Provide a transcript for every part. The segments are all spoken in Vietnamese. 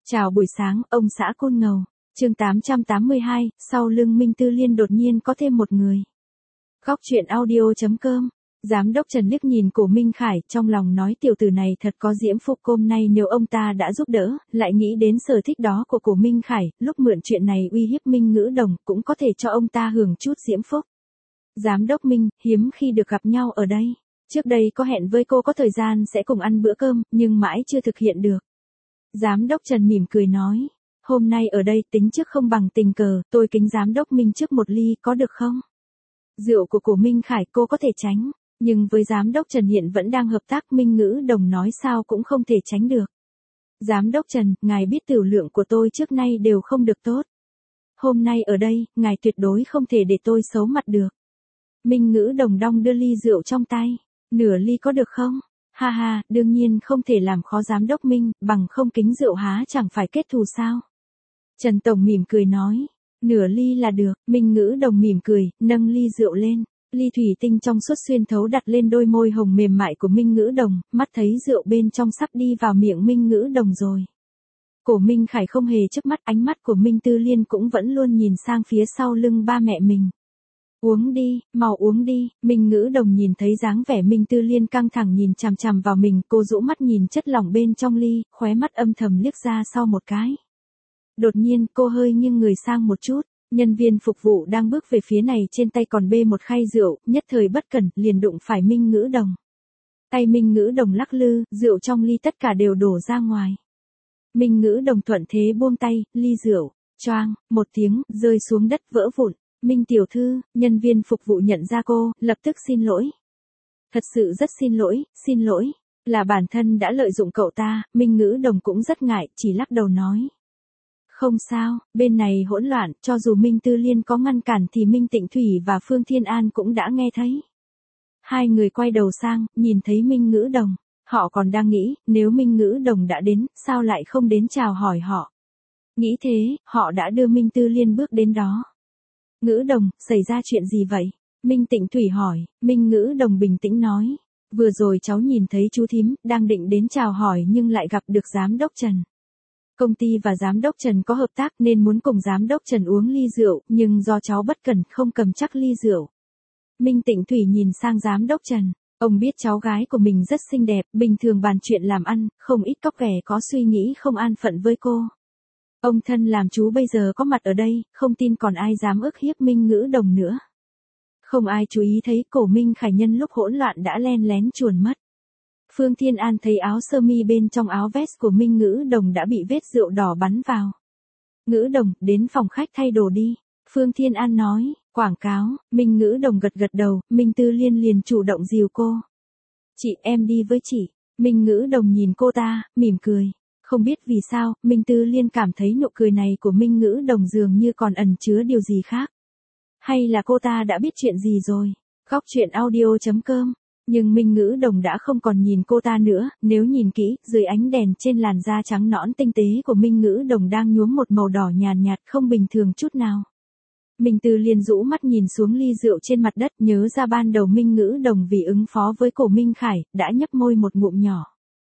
Chào buổi sáng, ông xã Côn Ngầu. Chương 882, sau lưng Minh Tư Liên đột nhiên có thêm một người. Góc truyện audio.com. Giám đốc Trần liếc nhìn Cổ Minh Khải, trong lòng nói tiểu tử này thật có diễm phúc, hôm nay nếu ông ta đã giúp đỡ, lại nghĩ đến sở thích đó của Cổ Minh Khải, lúc mượn chuyện này uy hiếp Minh Ngữ Đồng, cũng có thể cho ông ta hưởng chút diễm phúc. Giám đốc Minh, hiếm khi được gặp nhau ở đây. Trước đây có hẹn với cô có thời gian sẽ cùng ăn bữa cơm, nhưng mãi chưa thực hiện được. Giám đốc Trần mỉm cười nói, hôm nay ở đây tính trước không bằng tình cờ, tôi kính giám đốc Minh trước một ly có được không? Rượu của Cổ Minh Khải cô có thể tránh, nhưng với giám đốc Trần hiện vẫn đang hợp tác, Minh Ngữ Đồng nói sao cũng không thể tránh được. Giám đốc Trần, ngài biết tiểu lượng của tôi trước nay đều không được tốt. Hôm nay ở đây, ngài tuyệt đối không thể để tôi xấu mặt được. Minh Ngữ Đồng đong đưa ly rượu trong tay, nửa ly có được không? Ha ha, đương nhiên không thể làm khó giám đốc Minh, bằng không kính rượu há chẳng phải kết thù sao? Trần Tổng mỉm cười nói, nửa ly là được. Minh Ngữ Đồng mỉm cười, nâng ly rượu lên, ly thủy tinh trong suốt xuyên thấu đặt lên đôi môi hồng mềm mại của Minh Ngữ Đồng, mắt thấy rượu bên trong sắp đi vào miệng Minh Ngữ Đồng rồi. Cổ Minh Khải không hề chớp mắt, ánh mắt của Minh Tư Liên cũng vẫn luôn nhìn sang phía sau lưng ba mẹ mình. Uống đi, mau uống đi. Minh Ngữ Đồng nhìn thấy dáng vẻ Minh Tư Liên căng thẳng nhìn chằm chằm vào mình, cô rũ mắt nhìn chất lỏng bên trong ly, khóe mắt âm thầm liếc ra sau một cái. Đột nhiên cô hơi nghiêng người sang một chút, nhân viên phục vụ đang bước về phía này trên tay còn bê một khay rượu, nhất thời bất cẩn liền đụng phải Minh Ngữ Đồng. Tay Minh Ngữ Đồng lắc lư, rượu trong ly tất cả đều đổ ra ngoài. Minh Ngữ Đồng thuận thế buông tay, ly rượu, choang, một tiếng, rơi xuống đất vỡ vụn. Minh tiểu thư, nhân viên phục vụ nhận ra cô, lập tức xin lỗi. Thật sự rất xin lỗi, là bản thân đã lợi dụng cậu ta. Minh Ngữ Đồng cũng rất ngại, chỉ lắc đầu nói. Không sao, bên này hỗn loạn, cho dù Minh Tư Liên có ngăn cản thì Minh Tịnh Thủy và Phương Thiên An cũng đã nghe thấy. Hai người quay đầu sang, nhìn thấy Minh Ngữ Đồng, họ còn đang nghĩ, nếu Minh Ngữ Đồng đã đến, sao lại không đến chào hỏi họ. Nghĩ thế, họ đã đưa Minh Tư Liên bước đến đó. Ngữ Đồng, xảy ra chuyện gì vậy? Minh Tịnh Thủy hỏi. Minh Ngữ Đồng bình tĩnh nói, vừa rồi cháu nhìn thấy chú thím, đang định đến chào hỏi nhưng lại gặp được giám đốc Trần. Công ty và giám đốc Trần có hợp tác nên muốn cùng giám đốc Trần uống ly rượu, nhưng do cháu bất cẩn không cầm chắc ly rượu. Minh Tịnh Thủy nhìn sang giám đốc Trần, ông biết cháu gái của mình rất xinh đẹp, bình thường bàn chuyện làm ăn, không ít cóc ghẻ có suy nghĩ không an phận với cô. Ông thân làm chú bây giờ có mặt ở đây, không tin còn ai dám ức hiếp Minh Ngữ Đồng nữa. Không ai chú ý thấy Cổ Minh Khải nhân lúc hỗn loạn đã len lén chuồn mất. Phương Thiên An thấy áo sơ mi bên trong áo vest của Minh Ngữ Đồng đã bị vết rượu đỏ bắn vào. Ngữ Đồng, đến phòng khách thay đồ đi. Phương Thiên An nói, quảng cáo. Minh Ngữ Đồng gật gật đầu, Minh Tư Liên liền chủ động dìu cô. Chị, em đi với chị. Minh Ngữ Đồng nhìn cô ta, mỉm cười. Không biết vì sao, Minh Tư Liên cảm thấy nụ cười này của Minh Ngữ Đồng dường như còn ẩn chứa điều gì khác. Hay là cô ta đã biết chuyện gì rồi? Góc truyện audio.com. Nhưng Minh Ngữ Đồng đã không còn nhìn cô ta nữa, nếu nhìn kỹ, dưới ánh đèn trên làn da trắng nõn tinh tế của Minh Ngữ Đồng đang nhuốm một màu đỏ nhàn nhạt không bình thường chút nào. Minh Tư Liên rũ mắt nhìn xuống ly rượu trên mặt đất, nhớ ra ban đầu Minh Ngữ Đồng vì ứng phó với Cổ Minh Khải, đã nhấp môi một ngụm nhỏ.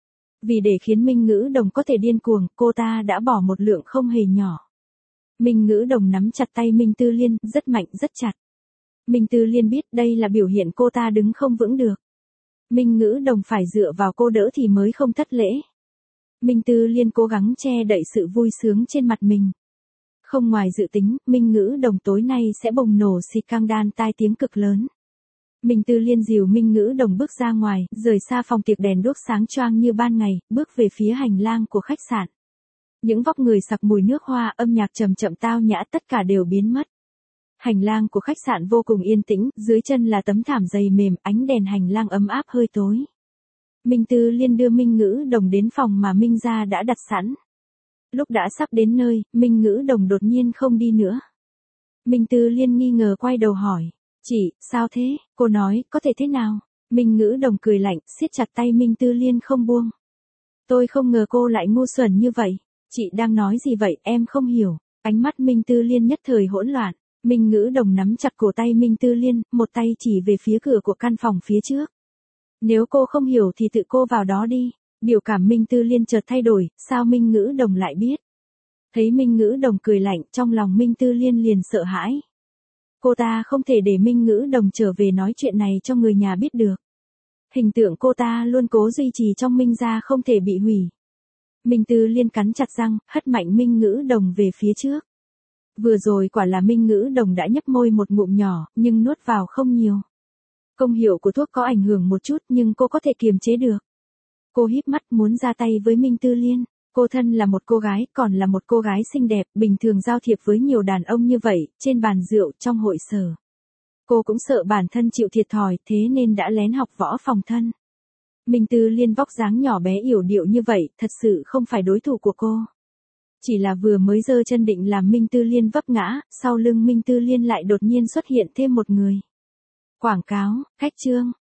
Vì để khiến Minh Ngữ Đồng có thể điên cuồng, cô ta đã bỏ một lượng không hề nhỏ. Minh Ngữ Đồng nắm chặt tay Minh Tư Liên, rất mạnh rất chặt. Minh Tư Liên biết đây là biểu hiện cô ta đứng không vững được. Minh Ngữ Đồng phải dựa vào cô đỡ thì mới không thất lễ. Minh Tư Liên cố gắng che đậy sự vui sướng trên mặt mình. Không ngoài dự tính, Minh Ngữ Đồng tối nay sẽ bùng nổ xì căng đan tai tiếng cực lớn. Minh Tư Liên dìu Minh Ngữ Đồng bước ra ngoài, rời xa phòng tiệc đèn đuốc sáng choang như ban ngày, bước về phía hành lang của khách sạn. Những vóc người sặc mùi nước hoa, âm nhạc trầm chậm tao nhã tất cả đều biến mất. Hành lang của khách sạn vô cùng yên tĩnh, dưới chân là tấm thảm dày mềm, ánh đèn hành lang ấm áp hơi tối. Minh Tư Liên đưa Minh Ngữ Đồng đến phòng mà Minh gia đã đặt sẵn. Lúc đã sắp đến nơi, Minh Ngữ Đồng đột nhiên không đi nữa. Minh Tư Liên nghi ngờ quay đầu hỏi. Chị, sao thế? Cô nói, có thể thế nào? Minh Ngữ Đồng cười lạnh, siết chặt tay Minh Tư Liên không buông. Tôi không ngờ cô lại ngu xuẩn như vậy. Chị đang nói gì vậy, em không hiểu. Ánh mắt Minh Tư Liên nhất thời hỗn loạn. Minh Ngữ Đồng nắm chặt cổ tay Minh Tư Liên, một tay chỉ về phía cửa của căn phòng phía trước. Nếu cô không hiểu thì tự cô vào đó đi. Biểu cảm Minh Tư Liên chợt thay đổi, sao Minh Ngữ Đồng lại biết? Thấy Minh Ngữ Đồng cười lạnh, trong lòng Minh Tư Liên liền sợ hãi. Cô ta không thể để Minh Ngữ Đồng trở về nói chuyện này cho người nhà biết được. Hình tượng cô ta luôn cố duy trì trong Minh gia không thể bị hủy. Minh Tư Liên cắn chặt răng, hất mạnh Minh Ngữ Đồng về phía trước. Vừa rồi quả là Minh Ngữ Đồng đã nhấp môi một ngụm nhỏ, nhưng nuốt vào không nhiều. Công hiệu của thuốc có ảnh hưởng một chút nhưng cô có thể kiềm chế được. Cô híp mắt muốn ra tay với Minh Tư Liên. Cô thân là một cô gái, còn là một cô gái xinh đẹp, bình thường giao thiệp với nhiều đàn ông như vậy, trên bàn rượu, trong hội sở. Cô cũng sợ bản thân chịu thiệt thòi, thế nên đã lén học võ phòng thân. Minh Tư Liên vóc dáng nhỏ bé yểu điệu như vậy, thật sự không phải đối thủ của cô. Chỉ là vừa mới giơ chân định làm Minh Tư Liên vấp ngã, sau lưng Minh Tư Liên lại đột nhiên xuất hiện thêm một người. Quảng cáo, khách trương,